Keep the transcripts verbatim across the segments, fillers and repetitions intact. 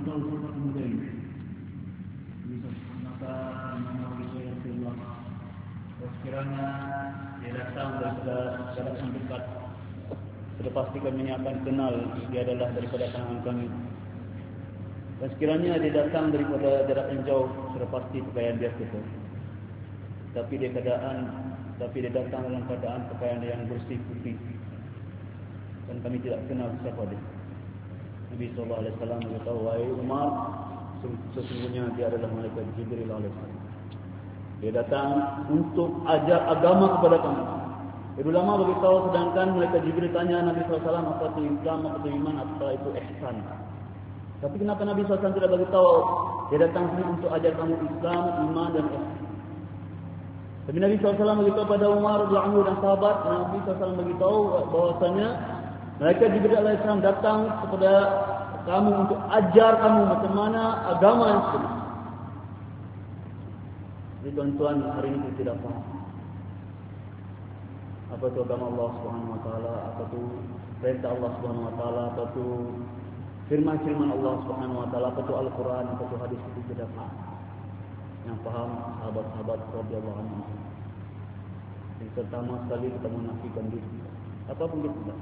tahu siapa pemuda ini. Maka Imam Abu Sa'id Rasulullah sekiranya dia datang daripada jarak yang dekat, sudah pasti kami akan kenal dia adalah daripada tangan kami. Dan sekiranya dia datang daripada jarak yang jauh, sudah pasti pakaian dia kotor. Tapi dia keadaan, tapi dia datang dalam keadaan pakaian yang bersih putih. Dan kami tidak kenal siapa dia. Nabi sallallahu alaihi wasallam berkata, "Wahai Umar, sesungguhnya dia adalah malaikat Jibril alaihissalam. Dia datang untuk ajar agama kepada kamu." Ibu lama beritahu, sedangkan malaikat Jibril tanya Nabi sallallahu alaihi wasallam, apa itu Islam, apa itu iman, apa itu ihsan. Tapi kenapa Nabi sallallahu alaihi wasallam tidak beritahu dia datang sini untuk ajar kamu Islam, iman dan ihsan? Tapi Nabi sallallahu alaihi wasallam beritahu pada Umar radhiyallahu anhu dan sahabat, Nabi sallallahu alaihi wasallam beritahu bahwasanya malaikat Jibril alaihissalam datang kepada kamu untuk ajar kamu macam mana agama yang benar. Jadi tuan-tuan, hari ini kita tidak faham apa itu agama Allah Subhanahu Wa Taala, apa itu perintah Allah Subhanahu Wa Taala, apa itu firman-firman Allah Subhanahu Wa Taala, apa itu Al-Quran, apa itu hadis, itu tidak faham. Yang faham sahabat-sahabat radhiyallahu anhum. Yang pertama sekali kita menafikan diri. Apapun kita.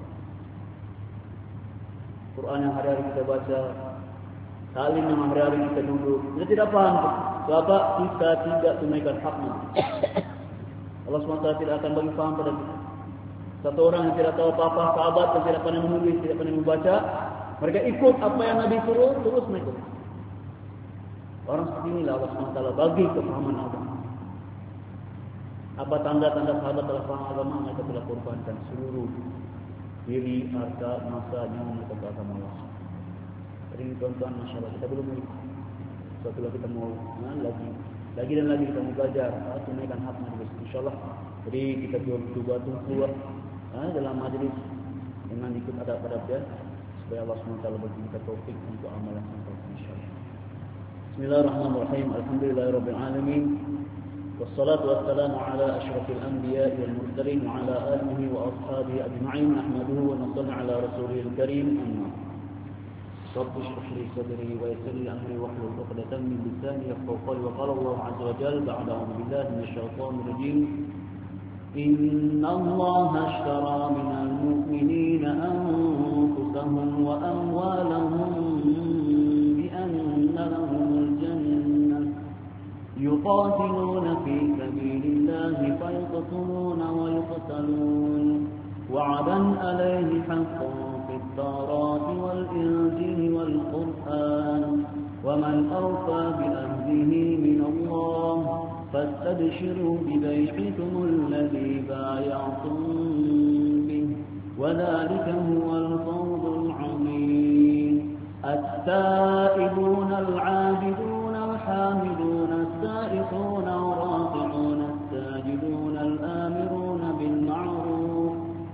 Quran yang hari-hari kita baca, salim yang hari-hari kita duduk, kita tidak paham sebab kita tidak tunaikan haknya. Allah subhanahu wa taala tidak akan bagi faham pada kita. Satu orang yang tidak tahu apa-apa, sahabat yang tidak pandai menulis, tidak pandai membaca, mereka ikut apa yang Nabi suruh, terus mereka. Orang seperti inilah Allah subhanahu wa taala bagi kefahaman agama. Apa tanda-tanda sahabat telah faham agama? Mereka telah korbankan seluruh diri, harta, masa, nyawa mereka ke agama Allah. Jadi tuan-tuan, masya Allah, kita belum lagi. Suatu lagi kita mau nah, lagi, lagi dan lagi kita mau belajar, ah, tunaikan hak majlis, insya Allah. Jadi kita coba tunggu ah, dalam majlis dengan ikut adab-adab dia, supaya Allah subhanahu wa taala bagi kita taufik untuk amalan sampai insya Allah. Bismillahirrahmanirrahim. Alhamdulillahirabbil alamin. والصلاة والسلام على أشرف الأنبياء والمرسلين وعلى آله وأصحابه أجمعين. نحمده ونصلي على رسوله الكريم. أما رب اشرح لي صدري ويسر لي أمري واحلل عقدة من لساني يفقهوا قولي. وقال الله عز وجل بعد أعوذ بالله من الشيطان الرجيم: إن الله اشترى من المؤمنين أنفسهم وأموالهم بأن لهم الجنة يقاتلون في سبيل الله فيقتلون ويقتلون وعدا عليه حقا في التوراة والإنجيل والقرآن ومن أوفى بعهده من الله فاستبشروا ببيعكم الذي بايعتم به وذلك هو الفوز العظيم. التائبون العابدون الحامدون السائحون الراكعون الساجدون الآمرون بالمعروف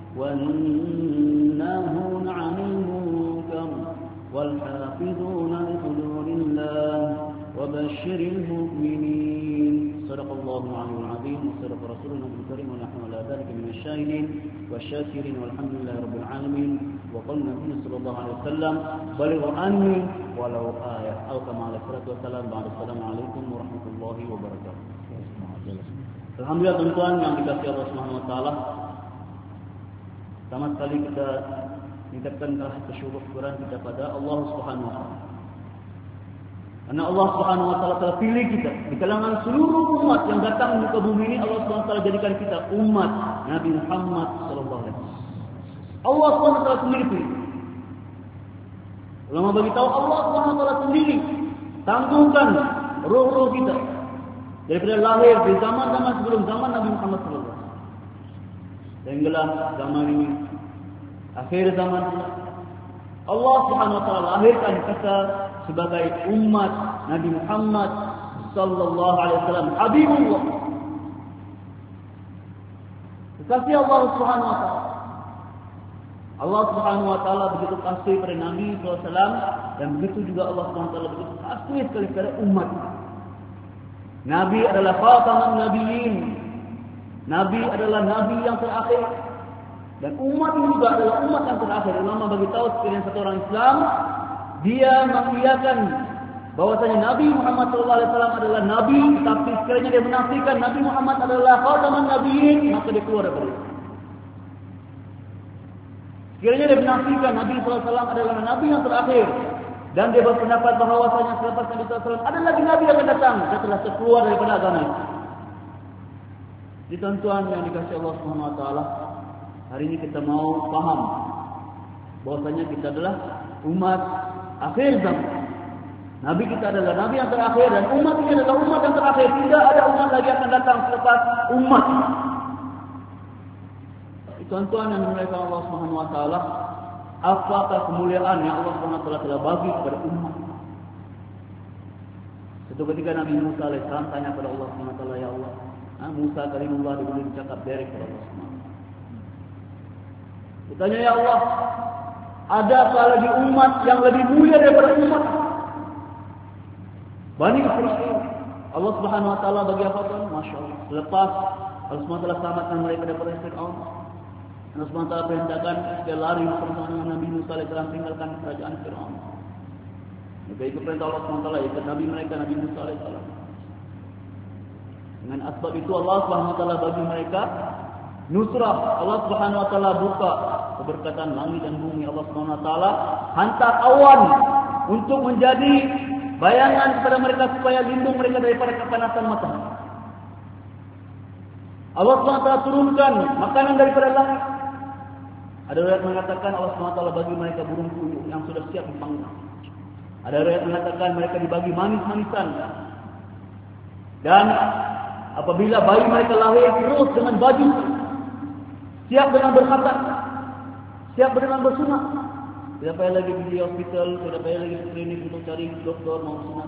والناهون عن المنكر والحافظون لحدود الله وبشر المؤمنين. صدق الله العلي العظيم وصدق رسولنا الكريم ونحن على ذلك من الشاهدين والشاكرين والحمد لله رب العالمين. وقال النبي صلى الله عليه وسلم: بلغوا عني ولو آية أو كما عليه الصلاة والسلام. بعد السلام عليكم ورحمة الله وبركاته. Alhamdulillah tuan-tuan yang dikasihi Allah Subhanahu wa taala. Pertama sekali kita mengucapkan kesyukuran kita pada Allah Subhanahu wa taala. Karena Allah Subhanahu wa taala telah pilih kita di kalangan seluruh umat yang datang di muka bumi ini. Allah Subhanahu wa taala jadikan kita umat Nabi Muhammad sallallahu alaihi wasallam. Allah Subhanahu wa taala sendiri pilih. Ulama bagi tahu Allah Subhanahu wa taala sendiri tangguhkan roh-roh kita daripada lahir di zaman-zaman sebelum zaman Nabi Muhammad sallallahu alaihi wasallam. Sehinggalah zaman ini, akhir zaman Allah Subhanahu wa taala lahirkan kita sebagai umat Nabi Muhammad sallallahu alaihi wasallam, Habibullah. Kekasih Allah Subhanahu wa taala. Allah Subhanahu wa taala begitu kasih pada Nabi sallallahu alaihi wasallam, dan begitu juga Allah Subhanahu wa taala begitu kasih sekali kepada umat. Nabi adalah khataman nabiyyin. Nabi adalah nabi yang terakhir. Dan umat ini juga adalah umat yang terakhir. Ulama bagi tahu sekalian satu orang Islam, dia mengiyakan bahwasanya Nabi Muhammad sallallahu alaihi wasallam adalah nabi, tapi sekiranya dia menafikan Nabi Muhammad adalah khataman nabiyyin, maka dia keluar dari Islam. Sekiranya dia menafikan Nabi sallallahu alaihi wasallam adalah nabi yang terakhir, dan dia berpendapat bahwasanya selepas Nabi sallallahu alaihi wasallam ada lagi nabi yang akan datang, dia telah keluar daripada agama itu. Jadi tuan-tuan yang dikasihi Allah Subhanahu wa taala, hari ini kita mau paham bahwasanya kita adalah umat akhir zaman. Nabi kita adalah nabi yang terakhir, dan umat ini adalah umat yang terakhir. Tidak ada umat lagi yang akan datang selepas umat. Tuan-tuan yang dimuliakan Allah Subhanahu wa taala, apakah kemuliaan yang Allah Subhanahu wa taala telah bagi kepada umat? Suatu ketika Nabi Musa alaihissalam tanya kepada Allah Subhanahu wa taala, ya Allah, ha, Musa kalimullah diberi cakap direct kepada Allah Subhanahu wa taala. Ditanya, ya Allah, adakah lagi umat yang lebih mulia daripada umat Bani Israel? Allah Subhanahu wa taala bagi apa tuan? Masya Allah. Selepas Allah Subhanahu wa taala selamatkan mereka daripada Fir'aun, Allah Subhanahu wa taala perintahkan dia lari bersama dengan Nabi Musa alaihissalam tinggalkan kerajaan Fir'aun. Mereka ikut perintah Allah Subhanahu wa taala, ikut Nabi mereka Nabi Musa alaihissalam. Dengan asbab itu Allah Subhanahu wa taala bagi mereka nusrah. Allah Subhanahu wa taala buka keberkatan langit dan bumi. Allah Subhanahu wa taala hantar awan untuk menjadi bayangan kepada mereka supaya lindung mereka daripada kepanasan matahari. Allah Subhanahu wa taala turunkan makanan daripada langit. Ada riwayat mengatakan Allah Subhanahu wa taala bagi mereka burung puyuh yang sudah siap dipanggang. Ada riwayat mengatakan mereka dibagi manis-manisan. Dan apabila bayi mereka lahir terus dengan baju siap dengan berkhatam, siap dengan bersunat. Tidak payah lagi di hospital, tidak payah lagi di klinik untuk cari doktor mau sunat.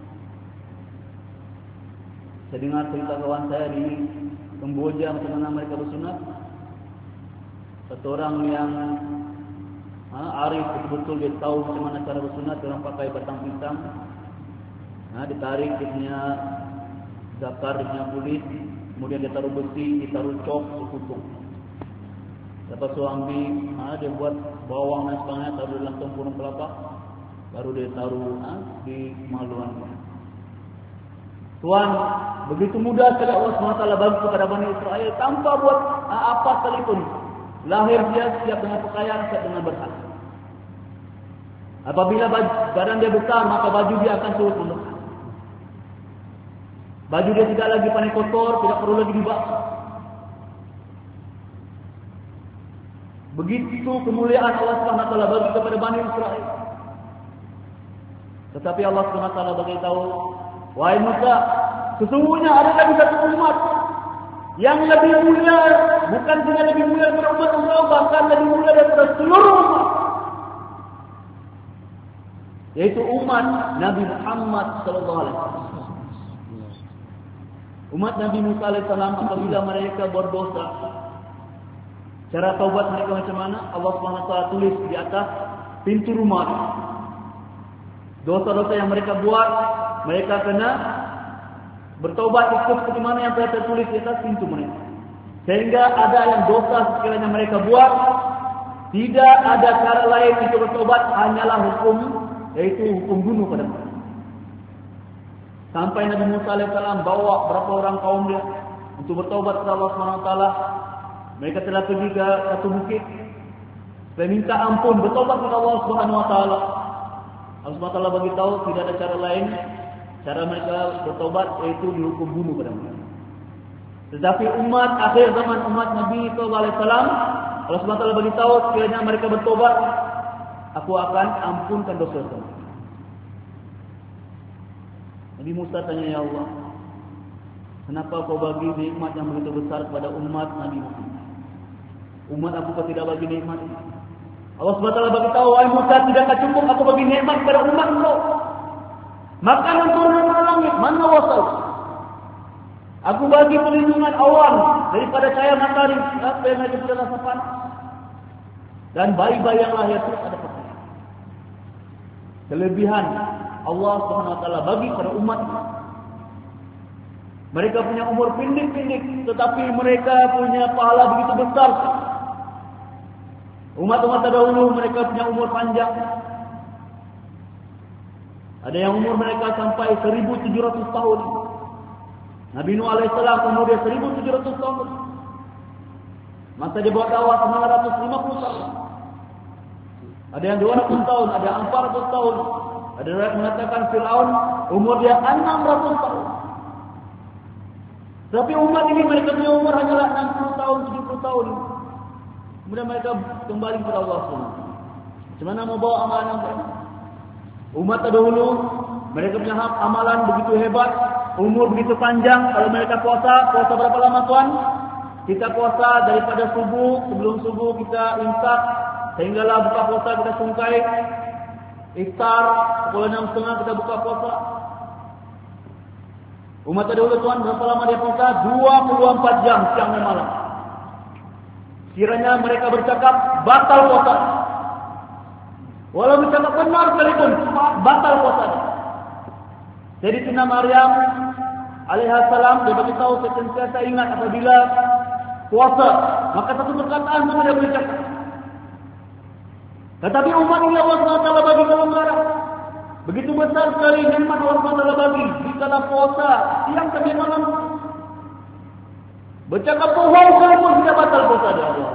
Saya dengar cerita kawan saya di Kamboja macam mana mereka bersunat. Satu orang yang ha, arif betul-betul dia tahu macam mana cara bersunat. Orang pakai batang pisang, ha, ditarik dia punya zakar, dia punya kulit, kemudian dia taruh besi, ditaruh cok, dikutuk. Lepas tu ambil, ha, dia buat bawang dan sebagainya, taruh dalam tempurung kelapa, baru dia taruh ha, di maluan. Tuan, begitu mudah sekali Allah subhanahu wa taala bagi kepada Bani Israel tanpa buat ha, apa sekalipun. Lahir dia siap dengan pakaian, siap dengan berhak. Apabila badan dia besar, maka baju dia akan turut membesar. Baju dia tidak lagi pandai kotor, tidak perlu lagi dibasuh. Begitu kemuliaan Allah subhanahu wa taala bagi kepada Bani Israel. Tetapi Allah subhanahu wa taala beritahu, wahai Musa, sesungguhnya ada lagi satu umat yang lebih mulia, bukan saja lebih mulia daripada umat Allah, bahkan lebih mulia daripada seluruh umat, yaitu umat Nabi Muhammad sallallahu alaihi wasallam. Umat Nabi Musa alaihissalam apabila mereka berdosa, cara taubat mereka macam mana? Allah subhanahu wa taala tulis di atas pintu rumah. Dosa-dosa yang mereka buat, mereka kena bertaubat ikut seperti mana yang telah tertulis di atas pintu mereka. Sehingga ada yang dosa sekiranya mereka buat, tidak ada cara lain untuk bertaubat, hanyalah hukum, yaitu hukum bunuh pada mereka. Sampai Nabi Musa alaihissalam bawa berapa orang kaum dia untuk bertaubat kepada Allah subhanahu wa taala. Mereka telah pergi ke satu bukit, supaya minta ampun, bertaubat kepada Allah subhanahu wa taala. Allah subhanahu wa taala bagi tahu tidak ada cara lain, cara mereka bertaubat yaitu dihukum bunuh pada mereka. Tetapi umat akhir zaman, umat Nabi sallallahu alaihi wasallam, Allah subhanahu wa taala bagi tahu sekiranya mereka bertaubat, aku akan ampunkan dosa-dosa mereka. Nabi Musa tanya, ya Allah, kenapa kau bagi nikmat yang begitu besar kepada umat Nabi Muhammad? Umat aku kau tidak bagi nikmat? Allah subhanahu wa taala bagi tahu, wahai Musa, tidakkah cukup aku bagi nikmat kepada umat engkau? Makanan turun dari langit, mana wasal? Aku bagi perlindungan awan daripada cahaya matahari, apa yang ada pada rasa panas. Dan bayi-bayi yang lahir terus ada pakaian. Kelebihan Allah subhanahu wa taala bagi pada umat. Mereka punya umur pendek-pendek, tetapi mereka punya pahala begitu besar. Umat-umat terdahulu mereka punya umur panjang. Ada yang umur mereka sampai seribu tujuh ratus tahun. Nabi Nuh alaihissalam umur dia seribu tujuh ratus tahun. Masa dia buat dakwah sembilan ratus lima puluh tahun. Ada yang dua ratus tahun, ada yang empat ratus tahun. Ada yang mengatakan Fir'aun umur dia enam ratus tahun. Tapi umat ini mereka punya umur hanyalah enam puluh tahun, tujuh puluh tahun. Kemudian mereka kembali kepada Allah subhanahu wa taala. Macam mana mau bawa amalan mereka? Umat terdahulu mereka punya amalan begitu hebat, umur begitu panjang. Kalau mereka puasa, puasa berapa lama tuan? Kita puasa daripada subuh, sebelum subuh kita imsak, sehinggalah buka puasa kita sungkai, iftar, pukul enam tiga puluh kita buka puasa. Umat terdahulu tuan berapa lama dia puasa? dua puluh empat jam siang dan malam. Kiranya mereka bercakap batal puasa. Walau bercakap benar sekalipun, batal puasa. Jadi Sina Maryam alaihissalam dia beritahu sentiasa ingat apabila puasa, maka satu perkataan pun dia boleh cakap. Tetapi umat ini Allah subhanahu wa taala bagi kelonggaran. Begitu besar sekali nikmat Allah subhanahu wa taala bagi. Dikala puasa siang sampai malam, bercakap bohong sekalipun tidak batal puasa dia Allah.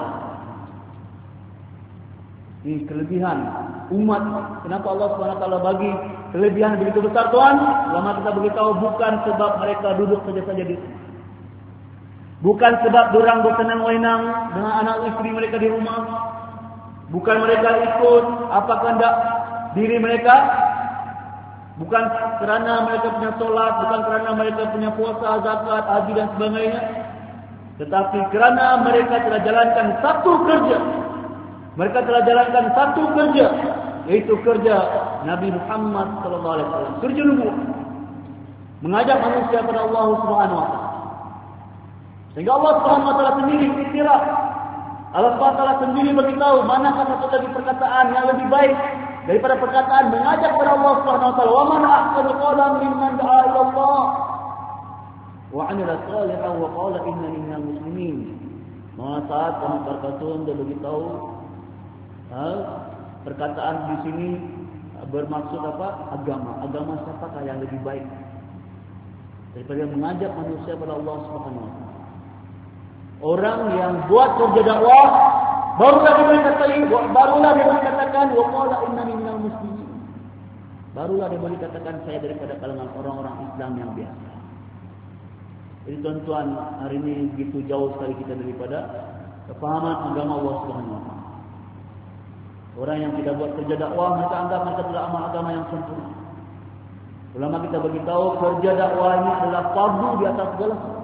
Ini kelebihan umat. Kenapa Allah subhanahu wa taala bagi kelebihan begitu besar tuan? Lama kita beritahu bukan sebab mereka duduk saja-saja di sini. Bukan sebab dorang bersenang-wenang dengan anak istri mereka di rumah. Bukan mereka ikut apa kehendak diri mereka. Bukan kerana mereka punya solat, bukan kerana mereka punya puasa, zakat, haji dan sebagainya. Tetapi kerana mereka telah jalankan satu kerja. Mereka telah jalankan satu kerja, yaitu kerja Nabi Muhammad sallallahu alaihi wasallam. Kerja nubuah. Mengajak manusia kepada Allah Subhanahu wa taala. Sehingga Allah Subhanahu wa taala sendiri iktiraf. Allah Subhanahu wa taala sendiri beritahu manakah satu lagi perkataan yang lebih baik daripada perkataan mengajak kepada Allah Subhanahu wa taala. Wa man ahsanu qawlan mimman da'a ila Allah wa 'amila shalihan wa qala innani minal muslimin. Maka saat Muhammad berkata dia beritahu ha, perkataan di sini bermaksud apa? Agama. Agama siapakah yang lebih baik daripada mengajak manusia kepada Allah Subhanahu wa taala? Orang yang buat kerja dakwah barulah dia boleh katakan, barulah dia boleh katakan wa qala innani minal muslimin. Barulah dia boleh katakan saya daripada kalangan orang-orang Islam yang biasa. Jadi tuan-tuan, hari ini begitu jauh sekali kita daripada kefahaman agama Allah Subhanahu wa taala. Orang yang tidak buat kerja dakwah, mereka anggap mereka telah amal agama yang sempurna. Ulama kita beritahu kerja dakwah ini adalah fardu di atas segala sesuatu.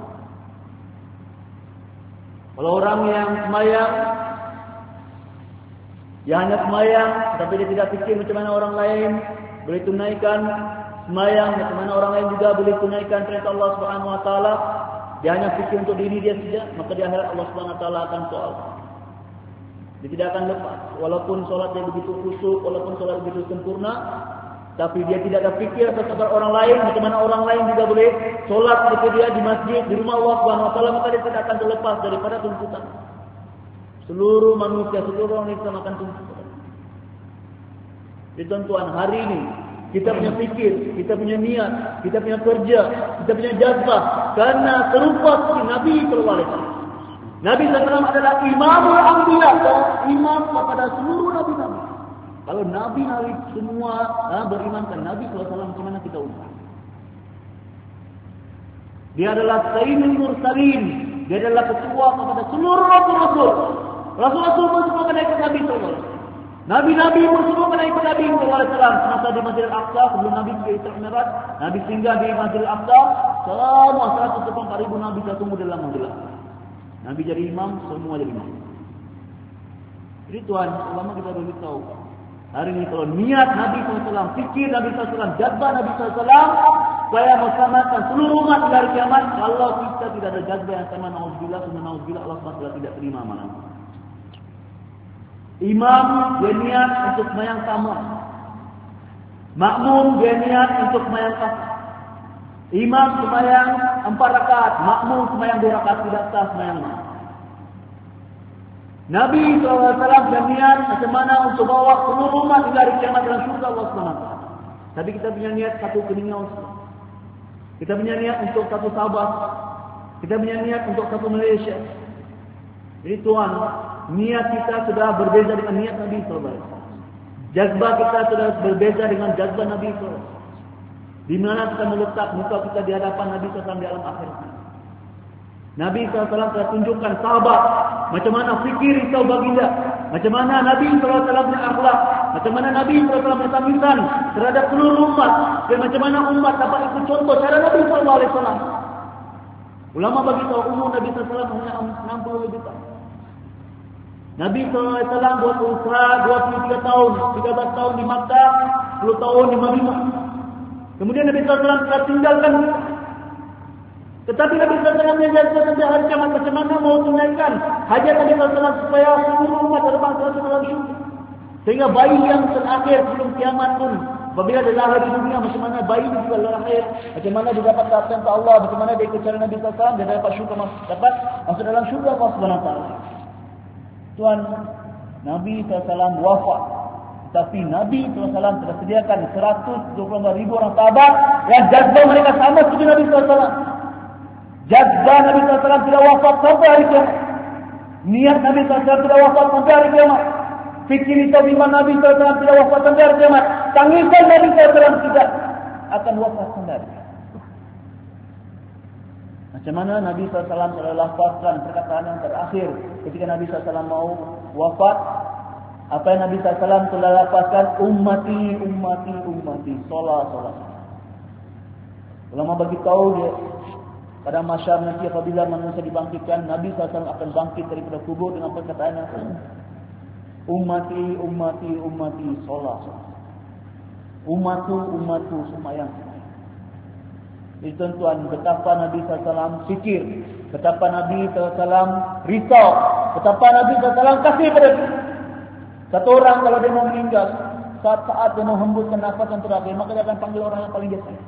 Kalau orang yang semayang, dia hanya semayang, tapi dia tidak fikir macam mana orang lain boleh tunaikan semayang, macam mana orang lain juga boleh tunaikan perintah Allah Subhanahu wa taala. Dia hanya fikir untuk diri dia saja, maka di akhirat Allah Subhanahu wa taala akan soal. Dia tidak akan lepas. Walaupun solat dia begitu khusyuk, walaupun solat begitu sempurna, tapi dia tidak ada fikir seperti orang lain, macam mana orang lain juga boleh solat seperti dia di masjid, di rumah Allah Subhanahu wa taala, maka dia tidak akan terlepas daripada tuntutan. Seluruh manusia, seluruh orang Islam akan tuntut. Jadi tuan-tuan, hari ini kita punya fikir, kita punya niat, kita punya kerja, kita punya jazbah karena serupa seperti Nabi sallallahu alaihi wasallam. Nabi sallallahu alaihi wasallam adalah imamul anbiya, imam kepada seluruh nabi-nabi. Kalau nabi-nabi semua ha, berimankan Nabi sallallahu alaihi wasallam, macam mana kita umat? Dia adalah sayyidul mursalin, dia adalah ketua kepada seluruh rasul-rasul. Rasul-rasul pun semua kena ikut Nabi sallallahu alaihi wasallam. Nabi-nabi pun semua kena ikut Nabi sallallahu alaihi wasallam. Semasa di Masjidil Aqsa, sebelum Nabi pergi Isra Mi'raj, Nabi singgah di Masjidil Aqsa, semua seratus empat ribu Nabi tertunggu dalam Masjidil Aqsa. Nabi jadi imam, semua jadi imam. Jadi tuan, ulama kita beritahu, hari ini kalau niat Nabi sallallahu alaihi wasallam, fikir Nabi sallallahu alaihi wasallam, jazbah Nabi sallallahu alaihi wasallam, supaya menselamatkan seluruh umat di hari kiamat, kalau kita tidak ada jazbah yang sama, na'udzubillah, sunna na'udzubillah, Allah subhanahu wa taala tidak terima amalan. Imam dia niat untuk sembahyang sama. Makmum dia niat untuk sembahyang sama. Imam sembahyang empat rakaat, makmum sembahyang dua rakaat, tidak sah sembahyang. Nabi sallallahu alaihi wasallam dia niat macam mana untuk bawa seluruh umat hingga hari kiamat dalam surga Allah Subhanahu wa taala. Tapi kita punya niat satu keningau. Kita punya niat untuk satu Sabah. Kita punya niat untuk satu Malaysia. Jadi tuan, niat kita sudah berbeza dengan niat Nabi sallallahu alaihi wasallam. Jazbah kita sudah berbeza dengan jazbah Nabi sallallahu alaihi wasallam. Di mana kita meletak muka kita di hadapan Nabi sallallahu alaihi wasallam di alam akhirat. Nabi sallallahu alaihi wasallam telah tunjukkan sahabat macam mana fikir risau baginda, macam mana Nabi sallallahu alaihi wasallam punya akhlak, macam mana Nabi sallallahu alaihi wasallam bertamisan terhadap seluruh umat, dan macam mana umat dapat ikut contoh cara Nabi sallallahu alaihi wasallam. Ulama bagi tahu umur Nabi sallallahu alaihi wasallam hanya enam puluh lebih tahun. Nabi sallallahu alaihi wasallam buat usaha dua puluh tiga tahun, tiga belas tahun di Makkah, sepuluh tahun di Madinah. Kemudian Nabi sallallahu alaihi wasallam telah tinggalkan. Tetapi Nabi sallallahu alaihi wasallam mengajarkan sampai hari kiamat macam mana mau tunaikan hajat Nabi sallallahu alaihi wasallam supaya seluruh umat terbang masuk dalam syurga. Sehingga bayi yang terakhir sebelum kiamat pun, apabila dia lahir di dunia, macam mana bayi juga lahir, macam mana dia dapat perhatian ke Allah, macam mana dia ikut cara Nabi sallallahu alaihi wasallam, dia dapat syurga, dapat masuk dalam syurga Allah Subhanahu wa taala. Tuan, Nabi sallallahu alaihi wasallam wafat. Tapi Nabi sallallahu alaihi wasallam telah sediakan seratus dua puluh lima ribu orang sahabat yang jazbah mereka sama seperti Nabi sallallahu alaihi wasallam. Jazbah Nabi sallallahu alaihi wasallam tidak wafat sampai hari kiamat. Niat Nabi sallallahu alaihi wasallam tidak wafat sampai hari kiamat. Fikir itu iman Nabi sallallahu alaihi wasallam tidak wafat sampai hari kiamat. Tangisan Nabi sallallahu alaihi wasallam tidak akan wafat sampai hari kiamat. Macam mana Nabi sallallahu alaihi wasallam telah lafazkan perkataan yang terakhir ketika Nabi sallallahu alaihi wasallam mau wafat. Apa yang Nabi sallallahu alaihi wasallam telah lafazkan, ummati, ummati, ummati, solat, solat. Ulama bagi tahu dia pada masyar nanti apabila manusia dibangkitkan, Nabi sallallahu alaihi wasallam akan bangkit daripada kubur dengan perkataan yang sama. Ummati, ummati, ummati, solat, solat. Umatku, umatku, semayang. Jadi tuan-tuan, betapa Nabi sallallahu alaihi wasallam fikir, betapa Nabi sallallahu alaihi wasallam risau, betapa Nabi sallallahu alaihi wasallam kasih pada kita. Satu orang kalau dia mau meninggal, saat-saat dia mau hembuskan nafas yang terakhir, maka dia akan panggil orang yang paling dia sayang.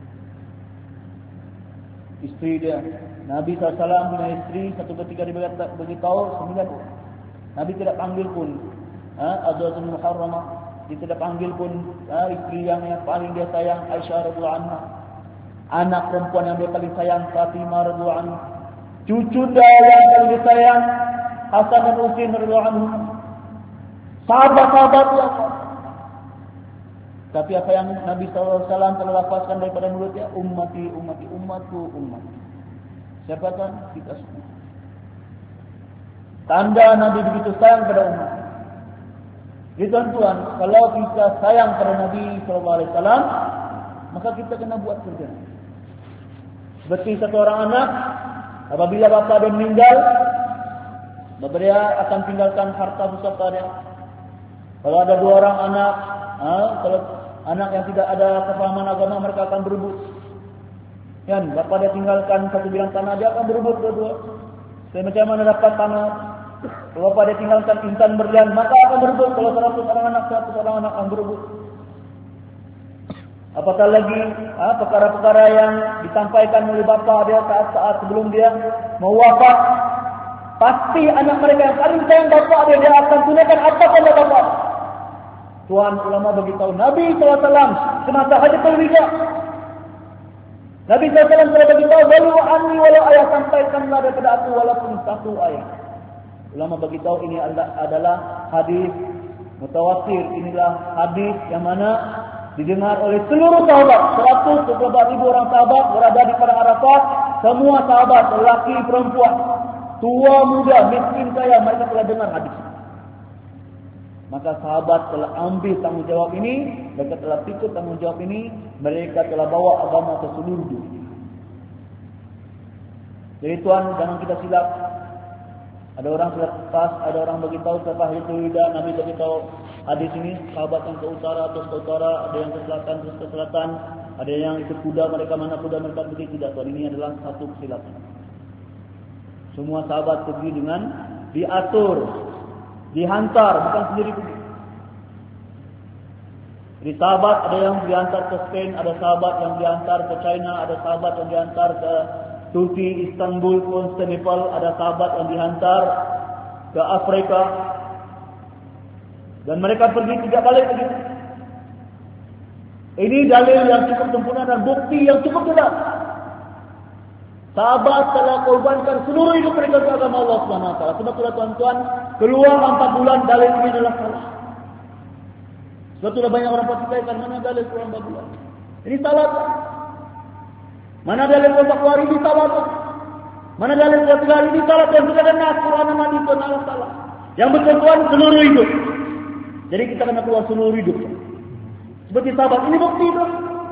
Isteri dia, Nabi sallallahu alaihi wasallam punya isteri, satu ketika dia beritahu sembilan orang. Nabi tidak panggil pun ha, Azwajul Muharramah, dia tidak panggil pun ha, isteri yang, yang paling dia sayang, Aisyah radhiyallahu anha. Anak perempuan yang dia paling sayang, Fatimah radhiyallahu anha. Cucu dia yang paling dia sayang, Hasan dan Husain radhiyallahu anhu. Sahabat-sahabat yang tapi apa yang Nabi sallallahu alaihi wasallam telah lafazkan daripada mulutnya, ummati, ummati, umatku, umat. Siapa kan? Kita semua. Tanda Nabi begitu sayang pada umat. Jadi tuan-tuan, kalau kita sayang pada Nabi sallallahu alaihi wasallam, maka kita kena buat kerja. Seperti satu orang anak, apabila bapa dia meninggal, bapa dia akan tinggalkan harta pusaka dia. Kalau ada dua orang anak, ha, kalau anak yang tidak ada kefahaman agama, mereka akan berebut. Kan, bapa dia tinggalkan satu bilang tanah, dia akan berebut dua-dua. Saya macam mana dapat tanah? Kalau bapa dia tinggalkan intan berlian, maka akan berebut. Kalau seratus orang anak, seratus orang anak akan berebut. Apatah lagi ha, perkara-perkara yang disampaikan oleh bapa dia saat-saat sebelum dia mau wafat, pasti anak mereka yang paling sayang bapa dia, dia akan tunaikan apa kata bapa. Tuan ulama beritahu Nabi sallallahu alaihi wasallam semata hajatul wida. Nabi sallallahu alaihi wasallam telah beritahu, "Balu anni walau ayat, sampaikanlah daripada aku walaupun satu ayat." Ulama beritahu ini adalah hadis mutawatir. Inilah hadis yang mana didengar oleh seluruh sahabat. seratus dua puluh empat ribu orang sahabat berada di padang Arafat. Semua sahabat, lelaki, perempuan, tua, muda, miskin, kaya, mereka telah dengar hadis. Maka sahabat telah ambil tanggungjawab ini, mereka telah pikul tanggungjawab ini, mereka telah bawa agama ke seluruh dunia. Jadi tuan, jangan kita silap. Ada orang selepas, ada orang beritahu selepas itu tidak, Nabi beritahu hadis ini, sahabat yang ke utara terus ke utara, ada yang ke selatan terus ke selatan, ada yang ikut kuda mereka, mana kuda mereka pergi, tidak. Tuan, ini adalah satu kesilapan. Semua sahabat pergi dengan diatur, dihantar, bukan sendiri pergi. Jadi sahabat ada yang dihantar ke Spain, ada sahabat yang dihantar ke China, ada sahabat yang dihantar ke Turki, Istanbul, Konstantinopel, ada sahabat yang dihantar ke Afrika. Dan mereka pergi tidak balik begitu. Ini dalil yang cukup sempurna dan bukti yang cukup jelas. Sahabat telah korbankan seluruh hidup mereka untuk agama Allah Subhanahu Wa Taala. Sebab itulah tuan-tuan, keluar empat bulan dalil ini adalah salah. Sebab itulah banyak orang pertikaikan mana dalil keluar empat bulan. Ini salah. Mana dalil keluar empat hari ini salah. Mana dalil keluar tiga hari ini salah. Yang kita kena Quran dan hadis itu adalah salah. Yang betul tuan seluruh hidup. Jadi kita kena keluar seluruh hidup. Seperti sahabat ini bukti itu.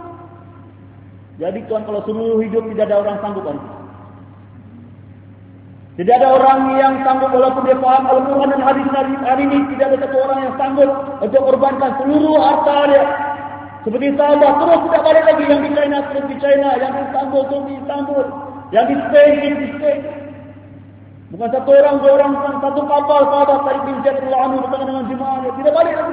Jadi tuan kalau seluruh hidup tidak ada orang sanggup kan? Tidak ada orang yang sanggup walaupun dia paham Al-Quran dan hadis hari ini, tidak ada satu orang yang sanggup untuk korbankan seluruh harta dia. Seperti sahabat terus tidak balik lagi, yang di China terus di China, yang di Istanbul terus di Istanbul, yang di Spain terus di Spain. Bukan satu orang, dua orang, satu kapal sahabat Sa'id bin Zaid radhiyallahu anhu bersama dengan jemaahnya, tidak balik lagi.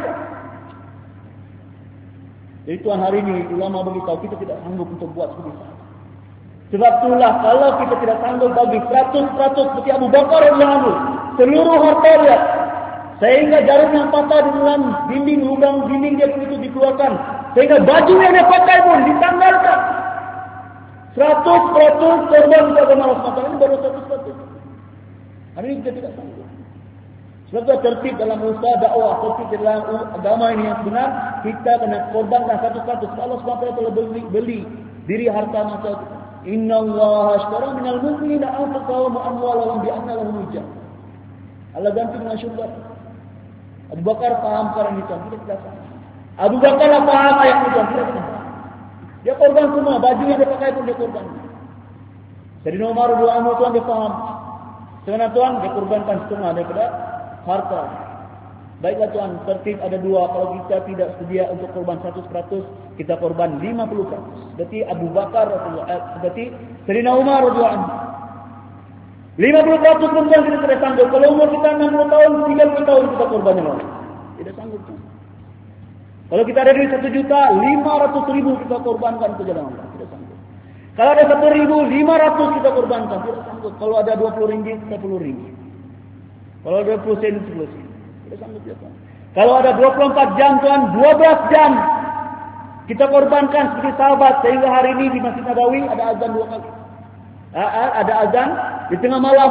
Jadi tuan hari ini ulama beritahu kita tidak sanggup untuk buat seperti sahabat. Sebab itulah kalau kita tidak sanggup bagi seratus peratus seperti Abu Bakar radhiyallahu anhu seluruh harta dia, sehingga jarum yang patah di dalam dinding lubang dinding dia itu dikeluarkan, sehingga baju yang dia pakai pun ditanggalkan. Seratus peratus korban untuk agama Allah Subhanahu Wa Taala. Ini baru seratus peratus. Hari ini kita tidak sanggup. Sebab itu tertib dalam usaha dakwah, tertib dalam agama ini yang benar, kita kena korbankan satu satu. Allah Subhanahu Wa Taala telah beli, beli diri harta masa itu. Inna Allah ashtara minal mu'minina anfusahum wa amwalahum bi anna lahum jannah. Allah ganti dengan syurga. Abu Bakar paham perkara ini, kita tidak paham. Abu Bakar lah paham ayat itu, kita tidak paham. Dia korban semua, baju yang dia pakai pun dia korban. Sayyidina Umar radhiyallahu anhu tuan dia paham. Sebenarnya tuan dia korbankan setengah daripada harta. Baiklah tuan, tertib ada dua. Kalau kita tidak sedia untuk korban seratus peratus, kita korban lima puluh peratus. Berarti Abu Bakar radhiyallahu anhu, berarti Sayyidina Umar radhiyallahu anhu. lima puluh peratus pun kita tidak sanggup. Kalau umur kita enam puluh tahun, tiga puluh tahun kita korbannya lawan. Tidak sanggup tuan. Kalau kita ada duit satu juta, lima ratus ribu kita korbankan untuk jalan Allah. Tidak sanggup. Kalau ada satu ribu, lima ratus kita korbankan. Tidak sanggup. Kalau ada dua puluh ringgit, sepuluh ringgit. Kalau ada dua puluh sen, sepuluh sen. Tidak sanggup ya tuan. Kalau ada dua puluh empat jam tuan, dua belas jam kita korbankan seperti sahabat. Sehingga hari ini di Masjid Nabawi ada azan dua kali. Ada azan di tengah malam.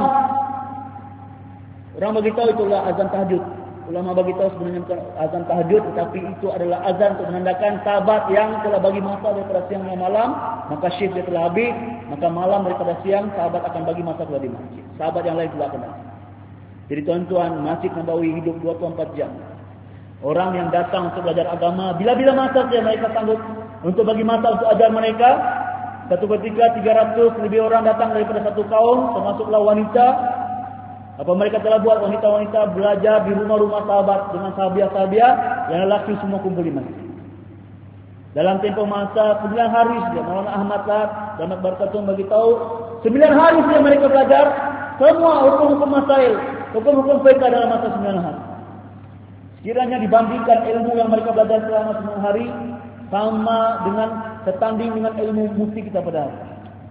Orang beritahu itulah azan tahajud. Ulama beritahu sebenarnya bukan azan tahajud, tetapi itu adalah azan untuk menandakan sahabat yang telah bagi masa daripada siang dan malam, maka shift dia telah habis, maka malam daripada siang sahabat akan bagi masa keluar di masjid. Sahabat yang lain tidak akan datang. Jadi tuan-tuan, Masjid Nabawi hidup dua puluh empat jam. Orang yang datang untuk belajar agama, bila-bila masa saja mereka sanggup untuk bagi masa untuk ajar mereka. Satu ketika tiga ratus lebih orang datang daripada satu kaum, termasuklah wanita. Apa mereka telah buat? Wanita-wanita belajar di rumah-rumah sahabat dengan sahabiah-sahabiah, yang lelaki semua kumpul di masjid. Dalam tempoh masa sembilan hari saja, Maulana Ahmad Lahad Damat Barakatum bagi tahu, sembilan hari saja mereka belajar semua hukum-hukum masail, hukum-hukum fiqh dalam masa sembilan hari. Sekiranya dibandingkan ilmu yang mereka belajar selama sembilan hari sama dengan setanding dengan ilmu mufti kita pada hari.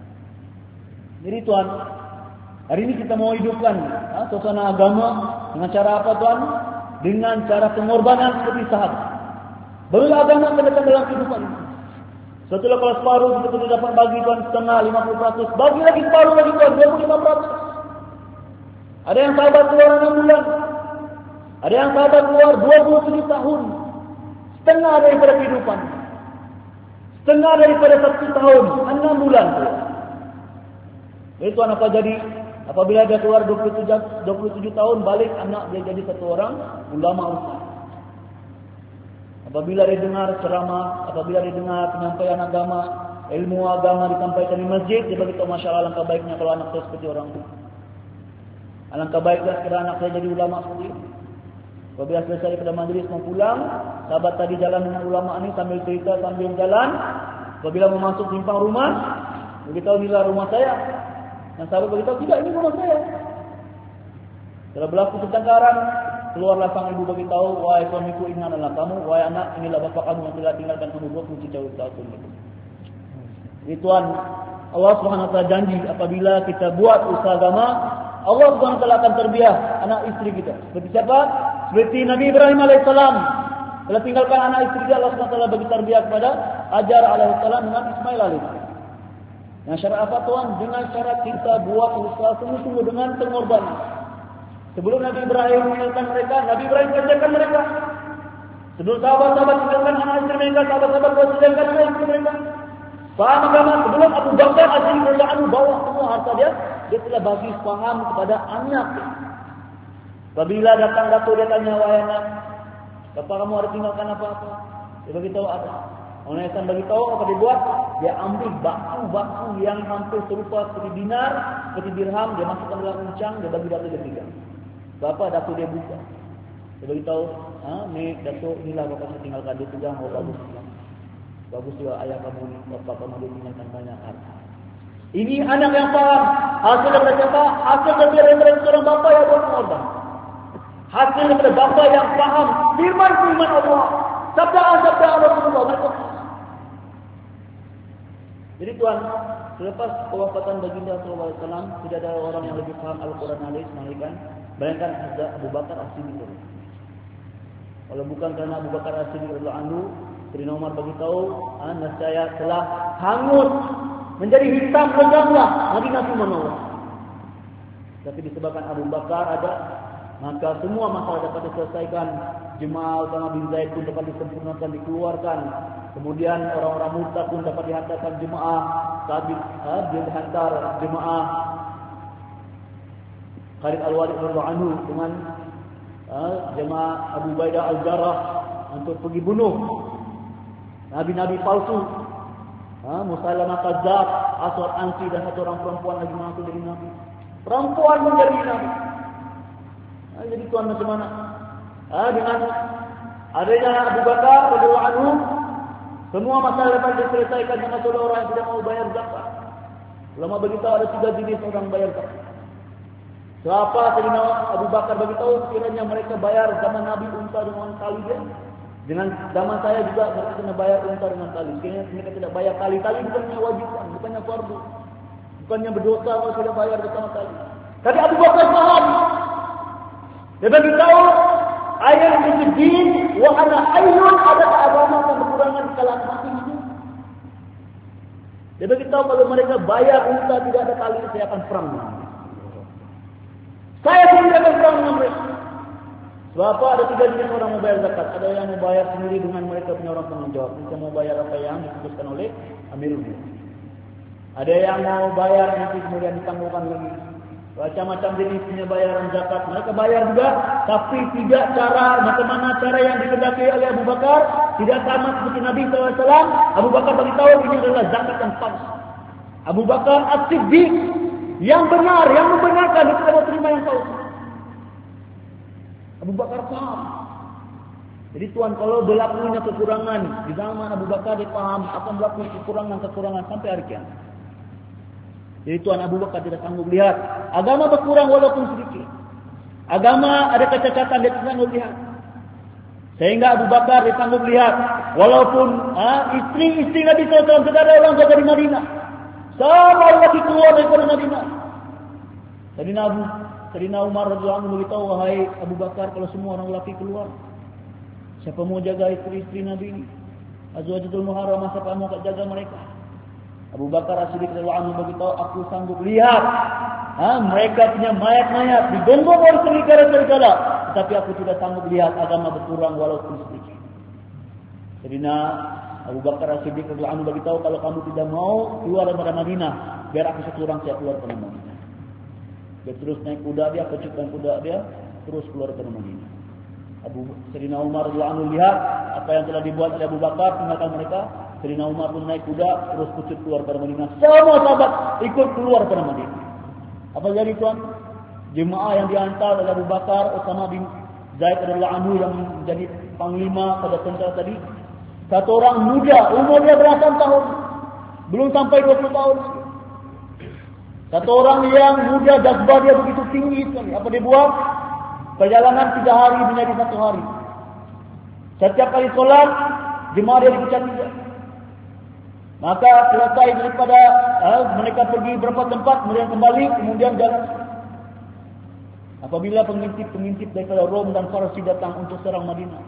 Jadi tuan, hari ini kita mau hidupkan ha, suasana agama dengan cara apa tuan? Dengan cara pengorbanan seperti sahabat. Barulah agama akan datang dalam kehidupan ini. Setelah kalau separuh kita sudah dapat bagi tuan setengah, lima puluh peratus, bagi lagi separuh lagi tuan, dua puluh lima peratus. Ada yang sahabat keluar enam bulan. Ada yang sahabat keluar dua puluh tujuh tahun. Setengah daripada kehidupan. Setengah daripada satu tahun, enam bulan. Jadi tuan apa jadi? Apabila dia keluar dua puluh tujuh tahun, balik anak dia jadi satu orang ulama besar. Apabila dia dengar ceramah, apabila dia dengar penyampaian agama, ilmu agama disampaikan di masjid, dia beritahu, Masya Allah, alangkah baiknya kalau anak saya seperti orang itu. Alangkah baiknya sekiranya anak saya jadi ulama seperti itu. Apabila selesai daripada majlis mau pulang, sahabat tadi jalan dengan ulama ini sambil cerita, sambil jalan. Apabila mau masuk simpang rumah, beritahu inilah rumah saya. Dan sahabat beritahu, tidak, ini rumah saya. Setelah berlaku pertengkaran, keluarlah sang ibu beritahu, wahai suamiku, ini adalah kamu, wahai anak, inilah bapa kamu yang telah tinggalkan kamu dua puluh tahun tahun itu. Jadi tuan, Allah Subhanahu Wa Taala janji apabila kita buat usaha agama, Allah Subhanahu Wa Taala akan terbiah anak istri kita. Seperti siapa? Seperti Nabi Ibrahim alaihissalam. Telah tinggalkan anak istri dia, Allah subhanahu wa taala bagi tarbiyah kepada Hajar alaihissalam dengan Ismail alaihissalam. Yang syarat apa tuan? Dengan syarat kita buat usaha sungguh-sungguh dengan pengorbanan. Sebelum Nabi Ibrahim meninggalkan mereka, Nabi Ibrahim kerjakan mereka. Sebelum sahabat-sahabat tinggalkan anak istri mereka, sahabat-sahabat tinggalkan anak istri mereka. Faham agama? Sebelum Abu Bakar As-Siddiq radhiyallahu anhu bawa semua harta dia, dia telah bagi faham kepada anak. Apabila datang datuk dia tanya, wahai anak, bapa kamu ada tinggalkan apa-apa? Dia beritahu ada. Orang yang akan beritahu apa dia buat? Dia ambil batu-batu yang hampir serupa seperti dinar, seperti dirham, dia masukkan dalam uncang, dia bagi datuk dia pegang. Bapa datuk dia buka. Dia beritahu, ha, ni datuk inilah bapa saya tinggalkan, dia pegang, oh bagus. Bagus juga ayah kamu ni, bapa kamu dia tinggalkan banyak harta. Ini anak yang faham. Hasil daripada siapa? Hasil daripada seorang bapa yang berkorban. Hasil daripada bapa yang faham firman-firman Allah, sabda-sabda Allah Rasulullah mereka. Jadi tuan, selepas kewafatan baginda sallallahu alaihi wasallam, tidak ada orang yang lebih faham Al-Quran hadis melainkan bayangkan ada Abu Bakar As-Siddiq. Kalau bukan kerana Abu Bakar As-Siddiq radhiyallahu anhu, Sayyidina Umar bagi tahu, nescaya telah hangus menjadi hitam leganglah Madinah Allah. Tapi disebabkan Abu Bakar ada, maka semua masalah dapat diselesaikan. Jemaah Usama bin Zaid pun dapat disempurnakan, dikeluarkan. Kemudian orang-orang murtad pun dapat dihantarkan jemaah. Sabit ha, dia dihantar jemaah Khalid Al-Walid radhiyallahu anhu dengan ha, jemaah Abu Ubaidah Al-Jarrah untuk pergi bunuh nabi-nabi palsu. Ha, Musailamah Kadzdzab, Aswad Ansi dan satu orang perempuan lagi mengaku jadi nabi. Perempuan menjadi nabi. Ha, jadi tuan macam mana? Ha, dengan adanya Abu Bakar radhiyallahu anhu, semua masalah dapat diselesaikan dengan orang yang tidak mau bayar zakat. Ulama beritahu ada tiga jenis orang bayar zakat. Siapa Sayyidina Abu Bakar beritahu sekiranya mereka bayar zaman Nabi unta dengan tali dia. Dengan zaman saya juga mereka kena bayar unta dengan tali. Sekiranya mereka tidak bayar tali, tali bukannya wajib, bukannya fardu. Bukannya berdosa kalau sudah bayar bersama tali. Tapi Abu Bakar faham. Dia beritahu ayat al-din wa ana hayyun, ada agama yang berkurangan kalau mati itu. Dia beritahu kalau mereka bayar unta tidak ada tali, saya akan perang dengan mereka. Saya tidak akan perang dengan mereka. Sebab apa? Ada tiga jenis orang mau bayar zakat. Ada yang mau bayar sendiri dengan mereka punya orang tanggung jawab. Mereka mau bayar apa yang diputuskan oleh Amirul Mukminin. Ada yang mau bayar nanti kemudian ditanggungkan lagi. Macam-macam jenis punya bayaran zakat. Mereka bayar juga, tapi tidak cara bagaimana cara yang dikehendaki oleh Abu Bakar. Tidak sama seperti Nabi sallallahu alaihi wasallam. Abu Bakar beritahu ini adalah zakat yang palsu. Abu Bakar As-Siddiq yang benar, yang membenarkan, dia tidak terima yang palsu. Abu Bakar paham. Jadi tuan, kalau berlakunya kekurangan di zaman Abu Bakar, dia paham akan berlaku kekurangan-kekurangan sampai hari kiamat. Jadi tuan, Abu Bakar tidak sanggup lihat agama berkurang walaupun sedikit. Agama ada kecacatan, dia tidak sanggup lihat. Sehingga Abu Bakar dia sanggup lihat walaupun ha, istri-istri Nabi sallallahu alaihi wasallam tidak ada orang jaga di Madinah. Semua lagi keluar daripada Madinah. Jadi Nabi Sayyidina Umar radhiyallahu anhu beritahu, wahai Abu Bakar, kalau semua orang lelaki keluar, siapa mau jaga istri-istri Nabi ini? Azwajatul Muharramah, siapa mau jaga mereka? Abu Bakar As-Siddiq radhiyallahu anhu beritahu, aku sanggup lihat ha, mereka punya mayat-mayat digonggong oleh serigala-serigala, tetapi aku tidak sanggup lihat agama berkurang walaupun sedikit. Sayyidina Abu Bakar As-Siddiq radhiyallahu anhu beritahu, kalau kamu tidak mau keluar dari Madinah, biar aku seorang saya keluar dari Madinah. Dia terus naik kuda dia, kecutkan kuda dia, terus keluar dari Madinah. Abu Sayyidina Umar radhiyallahu anhu lihat apa yang telah dibuat oleh Abu Bakar, tinggalkan mereka. Sayyidina Umar pun naik kuda, terus kecut keluar dari Madinah. Semua sahabat ikut keluar dari Madinah. Apa jadi tuan? Jemaah yang dihantar oleh Abu Bakar, Usama bin Zaid radhiyallahu anhu yang menjadi panglima pada tentara tadi, satu orang muda, umurnya belasan tahun, belum sampai dua puluh tahun. Satu orang yang muda, jazbah dia begitu tinggi sekali. Apa dia buat? Perjalanan tiga hari menjadi satu hari. Setiap kali solat, jemaah dia dipecah tiga. Maka selesai daripada eh, mereka pergi beberapa tempat, kemudian kembali, kemudian jalan. Apabila pengintip-pengintip daripada Rom dan Farsi datang untuk serang Madinah,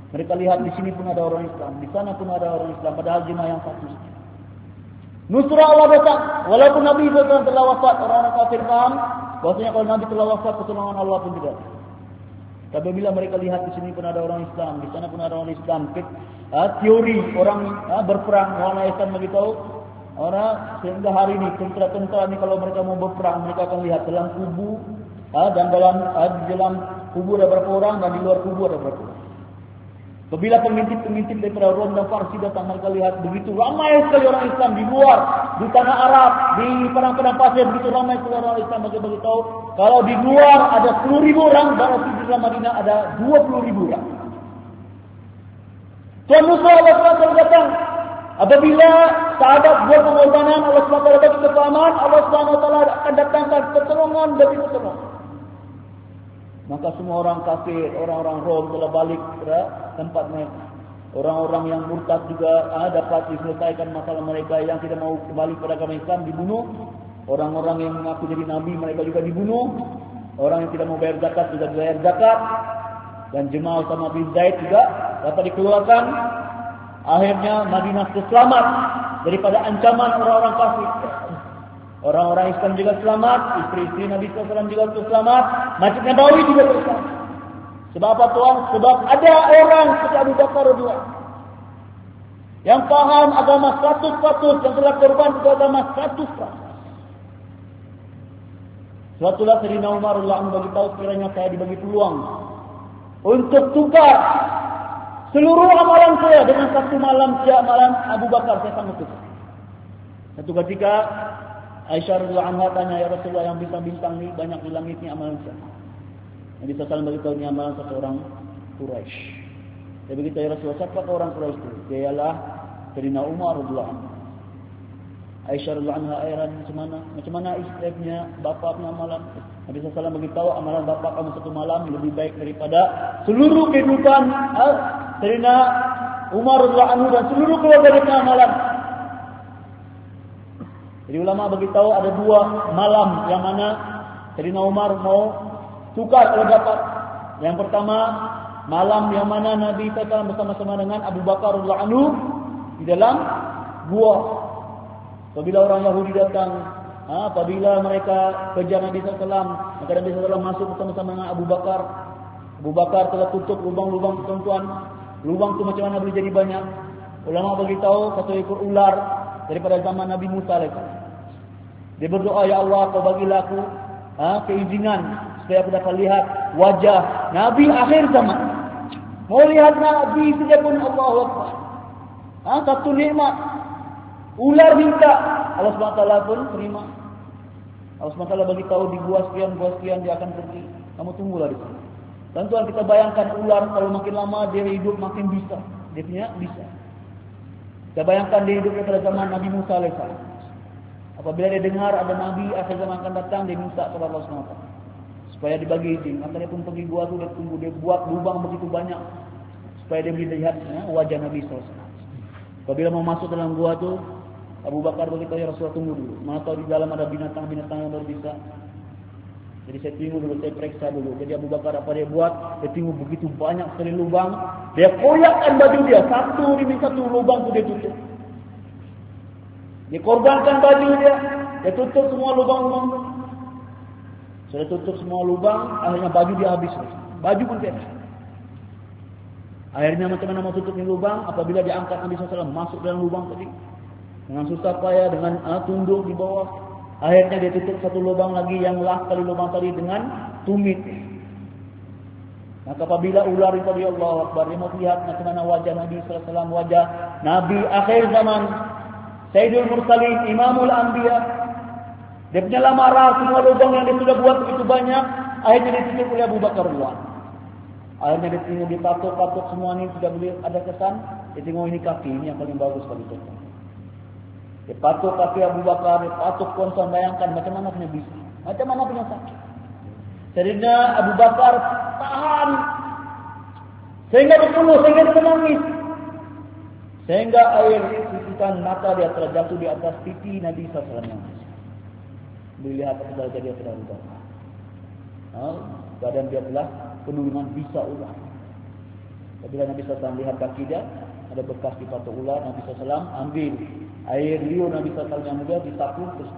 Mereka lihat di sini pun ada orang Islam, di sana pun ada orang Islam, padahal jemaah yang satu. Nusra Allah datang, walaupun Nabi sallallahu alaihi wasallam telah wafat, orang-orang kafir paham bahwasanya kalau Nabi telah wafat, pertolongan Allah pun tidak. Tapi bila mereka lihat di sini pun ada orang Islam, di sana pun ada orang Islam, ha, teori orang ha, berperang, orang Islam beritahu orang sehingga hari ini tentera-tentera ni kalau mereka mau berperang, mereka akan lihat dalam kubu ha, dan dalam ha, di dalam kubu ada berapa orang dan di luar kubu ada berapa orang. Apabila pemimpin-pemimpin daripada Rom dan Farsi datang, mereka lihat begitu ramai sekali orang Islam di luar, di tanah Arab, di padang-padang pasir, begitu ramai sekali orang Islam. Mereka beritahu, kalau di luar ada sepuluh ribu orang, berarti di dalam Madinah ada dua puluh ribu orang. Tuan Musa Allah subhanahu wa taala datang. Apabila sahabat buat pengorbanan, Allah subhanahu wa taala bagi kefahaman, Allah subhanahu wa taala akan datangkan pertolongan dari pertolongan. Maka semua orang kafir, orang-orang Rom telah balik ke tempat mereka. Orang-orang yang murtad juga ah, dapat diselesaikan masalah mereka. Yang tidak mau kembali kepada agama Islam dibunuh. Orang-orang yang mengaku jadi Nabi, mereka juga dibunuh. Orang yang tidak mau bayar zakat juga bayar zakat. Dan jemaah Usama bin Zaid juga dapat dikeluarkan. Akhirnya Madinah selamat daripada ancaman orang-orang kafir. Orang-orang Islam juga selamat, istri-istri Nabi sallallahu alaihi wasallam juga selamat, Masjid Nabawi juga selamat. Sebab apa tuan? Sebab ada orang seperti Abu Bakar radhiyallahu anhu yang paham agama seratus peratus, yang telah korban untuk agama seratus peratus. Sebab itulah Sayyidina Umar radhiyallahu anhu bagi tahu, sekiranya saya dibagi peluang untuk tukar seluruh amalan saya dengan satu malam setiap malam Abu Bakar, saya sanggup tukar. Satu ketika Aisyah radhiyallahu anha tanya, ya Rasulullah, yang bintang-bintang ni banyak di langit ni amalan siapa? Nabi sallallahu alaihi wasallam beritahu, ni amalan satu orang Quraisy. Dia beritahu, ya Rasulullah, siapa orang Quraisy itu? Dia ialah Sayyidina Umar radhiyallahu anhu. Aisyah radhiyallahu anha heran, macam mana? Macam mana istrinya, bapa punya amalan? Nabi sallallahu alaihi wasallam beritahu, amalan bapa kamu satu malam lebih baik daripada seluruh kehidupan Sayyidina Umar radhiyallahu anhu dan seluruh keluarga dia amalan. Jadi ulama beritahu ada dua malam yang mana Sayyidina Umar mau tukar kalau dapat. Yang pertama, malam yang mana Nabi sallallahu alaihi wasallam bersama-sama dengan Abu Bakar radhiyallahu anhu di dalam gua. Apabila orang Yahudi datang, ha, apabila mereka kejar Nabi sallallahu alaihi wasallam, maka Nabi sallallahu alaihi wasallam masuk bersama-sama dengan Abu Bakar. Abu Bakar telah tutup lubang-lubang tuan-tuan. Lubang tu macam mana boleh jadi banyak? Ulama beritahu satu ekor ular daripada zaman Nabi Musa alaihissalam. Dia berdoa, ya Allah, kau bagilah aku ha, keizinan supaya aku dapat lihat wajah Nabi akhir zaman. Mau lihat Nabi saja pun Allahu Akbar. Ha, satu nikmat. Ular minta, Allah subhanahu wa taala pun terima. Allah subhanahu wa taala bagi tahu di gua sekian, gua sekian dia akan pergi. Kamu tunggulah di sana. Tentuan kita bayangkan ular kalau makin lama dia hidup makin bisa. Dia punya bisa. Kita bayangkan dia hidup pada zaman Nabi Musa alaihissalam. Apabila dia dengar ada Nabi akhir zaman akan datang, dia minta kepada Allah subhanahu wa taala supaya dibagi izin. Maka dia pun pergi gua tu, dia tunggu, dia buat lubang begitu banyak supaya dia boleh lihat ya, wajah Nabi sallallahu alaihi wasallam. Apabila mau masuk dalam gua tu, Abu Bakar berkata, ya Rasulullah, tunggu dulu. Mana tahu di dalam ada binatang-binatang yang baru bisa. Jadi saya tunggu dulu, saya periksa dulu. Jadi Abu Bakar apa dia buat? Dia tunggu begitu banyak sekali lubang. Dia koyakkan baju dia, satu demi satu lubang tu dia tutup. Dia korbankan baju dia. Dia tutup semua lubang-lubang tu. Sudah tutup semua lubang, akhirnya baju dia habis. Baju pun tidak. Akhirnya macam mana mau tutup ni lubang? Apabila dia angkat Nabi sallallahu alaihi wasallam masuk dalam lubang tadi. Dengan susah payah, dengan uh, tunduk di bawah. Akhirnya dia tutup satu lubang lagi yang lah kali lubang tadi dengan tumit. Maka apabila ular itu dia Allahu Akbar, dia mau lihat macam mana wajah Nabi sallallahu alaihi wasallam, wajah Nabi akhir zaman, Sayyidul Mursalin, Imamul Anbiya. Dia punya lamaran, semua lubang yang dia sudah buat begitu banyak, akhirnya dia tutup oleh Abu Bakar radhiyallahu anhu. Akhirnya dia tengok, dia patok-patok semua ni sudah boleh ada kesan. Dia tengok ini kaki, ini yang paling bagus kali contoh. Dia patok kaki Abu Bakar, dia patok konson, bayangkan macam mana punya bisa, macam mana punya sakit. Sayyidina Abu Bakar tahan sehingga berpeluh, sehingga dia menangis, sehingga air sisikan mata dia terjatuh di atas pipi Nabi sallallahu alaihi wasallam. Dilihat apa saja dia sudah berubah. Ha, badan dia telah penuh dengan bisa ular. Apabila Nabi sallallahu alaihi wasallam lihat kaki dia ada bekas di patok ular, Nabi sallallahu alaihi wasallam ambil air liur Nabi sallallahu alaihi wasallam yang mulia disapu terus.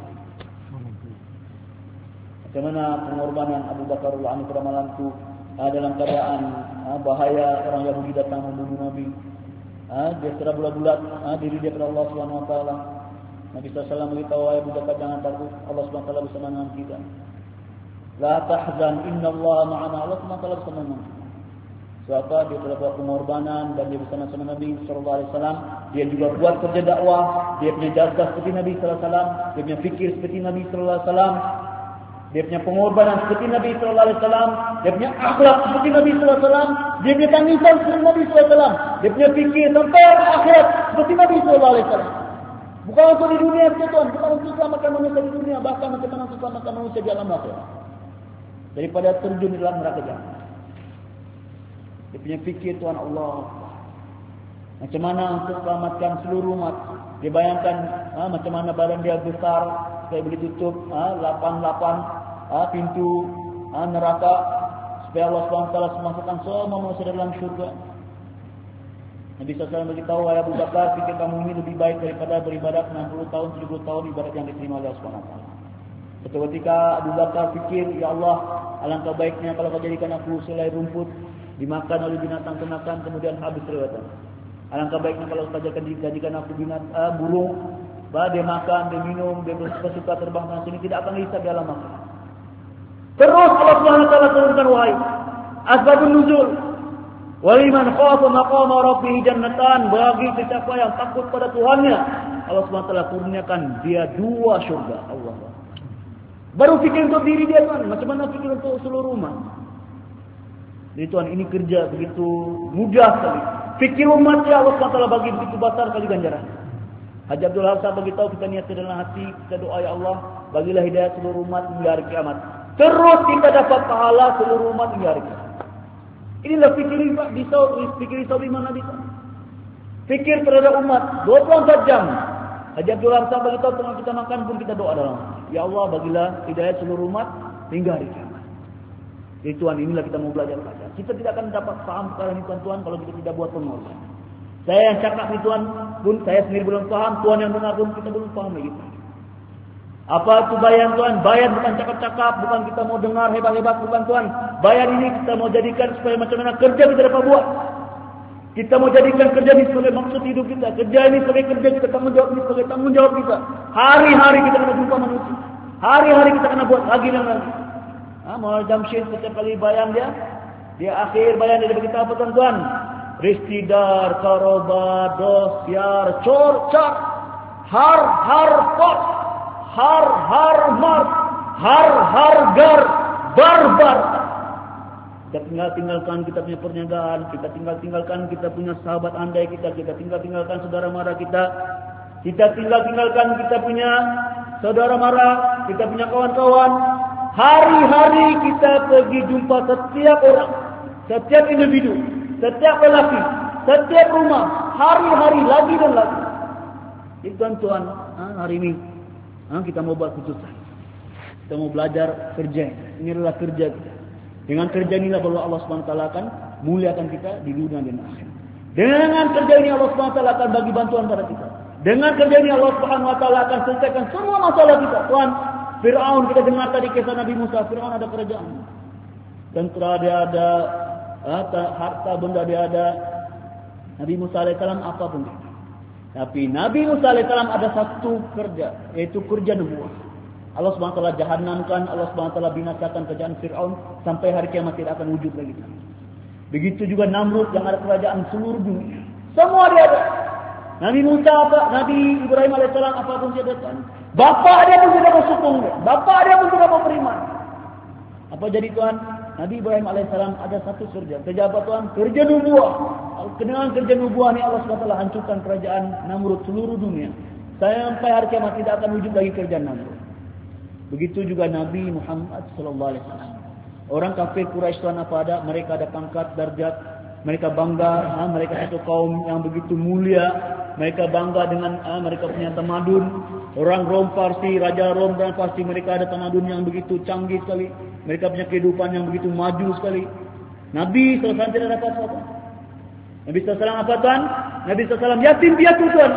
Macam mana pengorbanan Abu Bakar radhiyallahu anhu pada malam itu dalam keadaan bahaya orang Yahudi datang membunuh Nabi. Dia secara bulat-bulat diri dia kepada Allah Subhanahu Wa Taala. Nabi sallallahu alaihi wasallam beritahu Abu Bakar jangan takut, Allah Subhanahu Wa Taala bersama dengan kita. La tahzan, innallaha ma'ana, Allah Subhanahu Wa Taala bersama dengan kita. Sebab dia telah buat pengorbanan dan dia bersama-sama Nabi sallallahu alaihi wasallam. Dia juga buat kerja dakwah, dia punya jasa seperti Nabi sallallahu alaihi wasallam, dia punya fikir seperti Nabi sallallahu alaihi wasallam. Dia punya pengorbanan seperti Nabi sallallahu alaihi wasallam, dia punya akhlak seperti Nabi sallallahu alaihi wasallam, dia punya tangisan seperti Nabi sallallahu alaihi wasallam, dia punya fikir sampai akhirat seperti Nabi sallallahu alaihi wasallam. Bukan untuk di dunia saja tuan, bukan untuk selamatkan manusia di dunia, bahkan untuk selamatkan manusia di alam akhirat. Daripada terjun di dalam neraka jahanam. Dia punya fikir Tuhan Allah. Macam mana untuk selamatkan seluruh umat. Dia bayangkan ha, macam mana badan dia besar, supaya boleh tutup lapan-lapan ha, ha, pintu ha, neraka, supaya Allah subhanahu wa taala memasukkan semua manusia dalam syurga. Nabi sallallahu alaihi wasallam beritahu, wahai Abu Bakar, fikir kamu ini lebih baik daripada beribadat enam puluh tahun, tujuh puluh tahun ibadat yang diterima oleh Allah subhanahu wa taala. Satu ketika Abu Bakar fikir, ya Allah, alangkah baiknya kalau kau jadikan aku selai rumput, dimakan oleh binatang ternakan, kemudian habis lewatan. Alangkah baiknya kalau kau jadikan aku binat, uh, burung, bah, dia makan, dia minum, dia bersuka terbang ke sini, tidak akan hisab di alam akhirat. Terus Allah Subhanahu wa taala turunkan wahai asbabun nuzul. Waliman khafa maqama rabbih jannatan, bagi siapa yang takut pada Tuhannya, Allah Subhanahu wa taala kurniakan dia dua syurga. Allah. Baru fikir untuk diri dia tuan, macam mana fikir untuk seluruh umat. Jadi tuan, ini kerja begitu mudah sekali. Fikir umat ya Allah subhanahu wa taala bagi begitu besar kali ganjaran. Haji Abdul Hasan bagi tahu kita niat dalam hati, kita doa ya Allah, bagilah hidayah seluruh umat hingga hari kiamat. Terus kita dapat pahala seluruh umat hingga hari kiamat. Inilah fikir risau, fikir risau iman Nabi. Fikir terhadap umat dua puluh empat jam. Haji Abdul Hasan bagi tahu tengah kita makan pun kita doa dalam hati. Ya Allah, bagilah hidayah seluruh umat hingga hari kiamat. Jadi tuan, inilah kita mau belajar belajar. Kita tidak akan dapat paham perkara ini tuan-tuan kalau kita tidak buat pengorbanan. Saya yang cakap ni tuan pun saya sendiri belum paham, tuan yang dengar pun kita belum paham lagi. Apa itu bayan tuan? Bayan bukan cakap-cakap, bukan kita mau dengar hebat-hebat, bukan tuan. Bayan ini kita mau jadikan supaya macam mana kerja kita dapat buat. Kita mau jadikan kerja ini sebagai maksud hidup kita. Kerja ini sebagai kerja kita, tanggungjawab ini sebagai tanggungjawab kita. Hari-hari kita kena jumpa manusia. Hari-hari kita kena buat lagi dan lagi. Ha, Muhammad Jamshid setiap kali bayan dia, dia akhir bayan dia beritahu apa tuan-tuan? Ristidar, karoba, dos, siar, cor, car, har, har, pot, har, har, mar, har, har, gar, bar, bar. Kita tinggal-tinggalkan kita punya perniagaan, kita tinggal-tinggalkan kita punya sahabat andai kita, kita tinggal-tinggalkan saudara mara kita, kita tinggal-tinggalkan kita punya saudara mara, kita punya kawan-kawan. Hari-hari kita pergi jumpa setiap orang, setiap individu, setiap lelaki, setiap rumah, hari-hari lagi dan lagi. Jadi tuan-tuan, hari ini kita mau buat keputusan. Kita mau belajar kerja. Ini adalah kerja kita. Dengan kerja inilah baru Allah subhanahu wa taala akan muliakan kita di dunia dan akhirat. Dengan kerja ini Allah subhanahu wa taala akan bagi bantuan pada kita. Dengan kerja ini Allah subhanahu wa taala akan selesaikan semua masalah kita. Tuan, Fir'aun, kita dengar tadi kisah Nabi Musa. Fir'aun ada kerajaan, tentera dia ada, harta, harta benda dia ada. Nabi Musa alaihissalam apapun. Tapi Nabi Musa alaihissalam ada satu kerja, yaitu kerja nubuah. Allah subhanahu wa taala jahannamkan, Allah subhanahu wa taala binasakan kerajaan Fir'aun sampai hari kiamat tidak akan wujud lagi. Begitu juga Namrud yang ada kerajaan seluruh dunia. Semua dia ada. Nabi Musa apa? Nabi Ibrahim alaihissalam apapun dia datang. Bapa dia pun tidak bersukung dia. Bapa dia pun tidak mau beriman. Apa jadi tuan? Nabi Ibrahim alaihissalam ada satu kerja. Kerja apa tuan? Kerja nubuah. Dengan kerja nubuah ni Allah subhanahu wa taala hancurkan kerajaan Namrud seluruh dunia. Sampai hari kiamat tidak akan wujud lagi kerajaan Namrud. Begitu juga Nabi Muhammad sallallahu alaihi wasallam. Orang kafir Quraisy tuan apa ada? Mereka ada pangkat, darjat. Mereka bangga, ha, mereka satu kaum yang begitu mulia. Mereka bangga dengan ha, mereka punya tamadun. Orang Rom Parsi, Raja Rom dan Parsi, mereka ada tamadun yang begitu canggih sekali. Mereka punya kehidupan yang begitu maju sekali. Nabi sallallahu alaihi wasallam tidak dapat apa. Nabi sallallahu alaihi wasallam apa tuan? Nabi sallallahu alaihi wasallam yatim piatu tuan.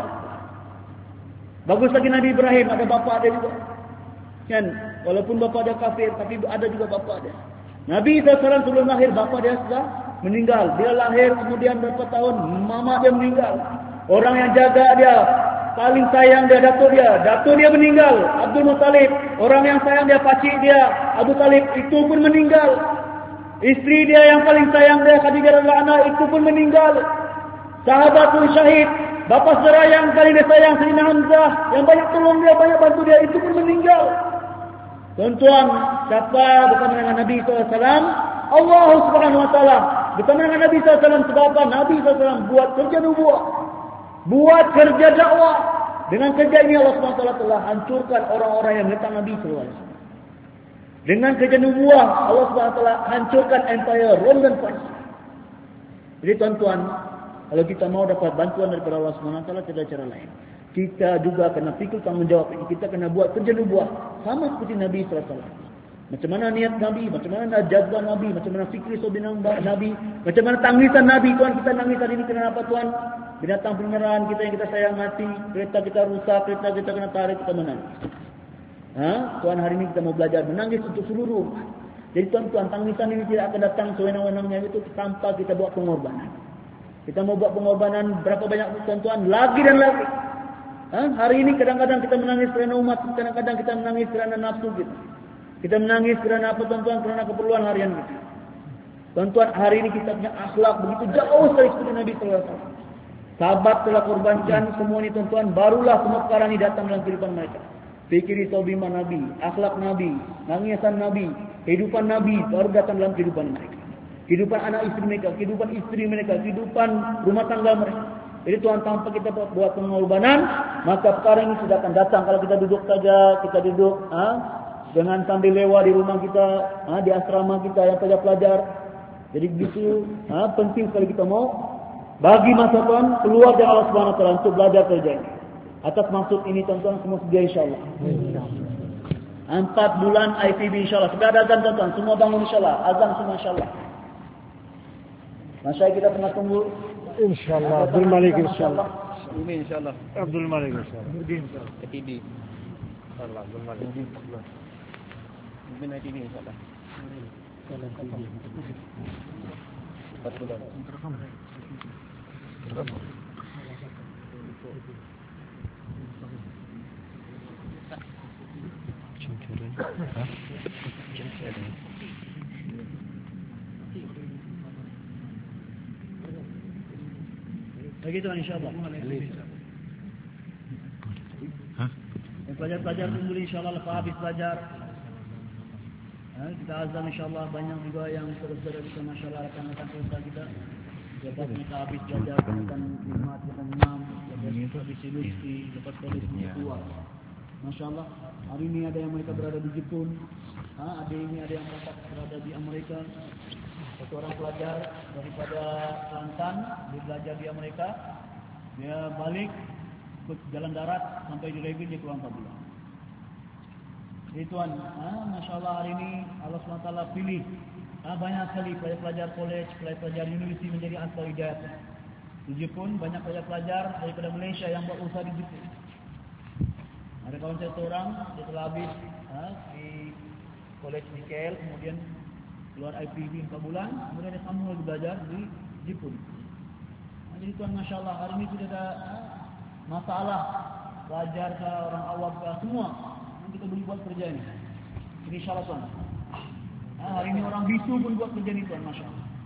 Bagus lagi Nabi Ibrahim, ada bapa dia juga. Kan? Walaupun bapa dia kafir, tapi ada juga bapa dia. Nabi sallallahu alaihi wasallam sebelum lahir, bapa dia sudah meninggal. Dia lahir kemudian berapa tahun, mama dia meninggal. Orang yang jaga dia, paling sayang dia, datuk dia. Datuk dia meninggal, Abdul Muttalib. Orang yang sayang dia, pakcik dia, Abu Talib, itu pun meninggal. Isteri dia yang paling sayang dia, Khadijah radhiyallahu anha, itu pun meninggal. Sahabat pun syahid. Bapa saudara yang paling dia sayang, Sayyidina Hamzah, yang banyak tolong dia, banyak bantu dia, itu pun meninggal. Tuan-tuan, siapa bersama dengan Nabi sallallahu alaihi wasallam? Allah Subhanahu wa taala. Bersama dengan Nabi sallallahu alaihi wasallam sebab apa? Nabi sallallahu alaihi wasallam buat kerja nubuah. Buat kerja dakwah. Dengan kerja ini Allah Subhanahu wa taala telah hancurkan orang-orang yang menentang Nabi sallallahu alaihi wasallam. Dengan kerja nubuah, Allah Subhanahu wa taala hancurkan empire Rom dan Parsi. Jadi tuan-tuan, kalau kita mau dapat bantuan daripada Allah Subhanahu wa taala, tidak ada cara lain. Kita juga kena fikir tanggungjawab ini. Kita kena buat kerja nubuah sama seperti Nabi sallallahu alaihi wasallam. Macam mana niat Nabi, macam mana jazbah Nabi, macam mana fikir sobinang Nabi, macam mana tangisan Nabi. Tuan, kita nangis hari ini kerana apa tuan? Binatang peliharaan kita yang kita sayang mati, kereta kita rusak, kereta kita kena tarik, kita menangis. Ha? Tuan, hari ini kita mau belajar menangis untuk seluruh umat. Jadi tuan-tuan, tangisan ini tidak akan datang sewenang-wenangnya itu tanpa kita buat pengorbanan. Kita mau buat pengorbanan berapa banyak tuan-tuan? Lagi dan lagi. Ha? Hari ini kadang-kadang kita menangis kerana umat, kadang-kadang kita menangis kerana nafsu kita. Kita menangis kerana apa tuan-tuan? Kerana keperluan harian kita. Tuan-tuan, hari ini kita punya akhlak begitu jauh sekali seperti Nabi sallallahu alaihi wasallam. Sahabat telah korbankan semua ini tuan-tuan, barulah semua perkara ini datang dalam kehidupan mereka. Fikiri tauhid Nabi, akhlak Nabi, nangisan Nabi, kehidupan Nabi baru datang dalam kehidupan mereka. Kehidupan anak istri mereka, kehidupan istri mereka, kehidupan rumah tangga mereka. Jadi tuan, tanpa kita buat pengorbanan, maka perkara ini tidak akan datang. Kalau kita duduk saja, kita duduk ha, dengan sambil lewat di rumah kita, ha, di asrama kita yang pelajar-pelajar. Jadi begitu ha, penting sekali kita mau bagi masa tuan keluar dari Allah Subhanahu wa taala untuk belajar kerja ini. Atas maksud ini tuan-tuan semua sedia insya-Allah. Empat bulan I P B insya-Allah. Sudah ada azan tuan-tuan, semua bangun insya-Allah. Azan semua insya-Allah. Masa kita pernah tunggu InsyaAllah Abdul Malik insyaAllah. Umi insyaAllah. Abdul Malik insyaAllah. Mungkin insyaAllah. I T B. InsyaAllah Abdul Malik. Mungkin I T B insyaAllah. Empat bulan. Lagi tuan insyaAllah. Hah? Yang pelajar-pelajar tunggu insyaAllah lepas habis belajar. Ha, kita azan insyaAllah, banyak juga yang saudara-saudara kita masyaAllah rakan-rakan keluarga kita. Lepas kita habis belajar, akan khidmat, akan imam, lepas habis ilusi, lepas habis keluar. MasyaAllah, hari ini ada yang mereka berada di Jepun. Ha, ada ini ada yang mereka berada di Amerika. Satu orang pelajar daripada Kelantan, dia belajar di Amerika. Dia balik ikut jalan darat sampai di Revit, dia keluar empat bulan. Jadi tuan, ha, Masya Allah hari ini Allah subhanahu wa taala pilih ha, banyak sekali pelajar-pelajar college, pelajar-pelajar universiti menjadi asal hidayat. Di Jepun banyak pelajar-pelajar daripada Malaysia yang buat usaha di Jepun. Ada kawan saya seorang, dia telah habis ha, di college di K L, kemudian keluar I P B empat bulan, kemudian dia sambung lagi belajar di Jepun. Ha, jadi tuan, Masya Allah hari ini tidak ada ha, masalah pelajar ke orang awam ke semua. Kita boleh buat kerja ini. Ini insyaAllah tuan. Ha, hari ini orang bisu pun buat kerja ini tuan, Masya Allah.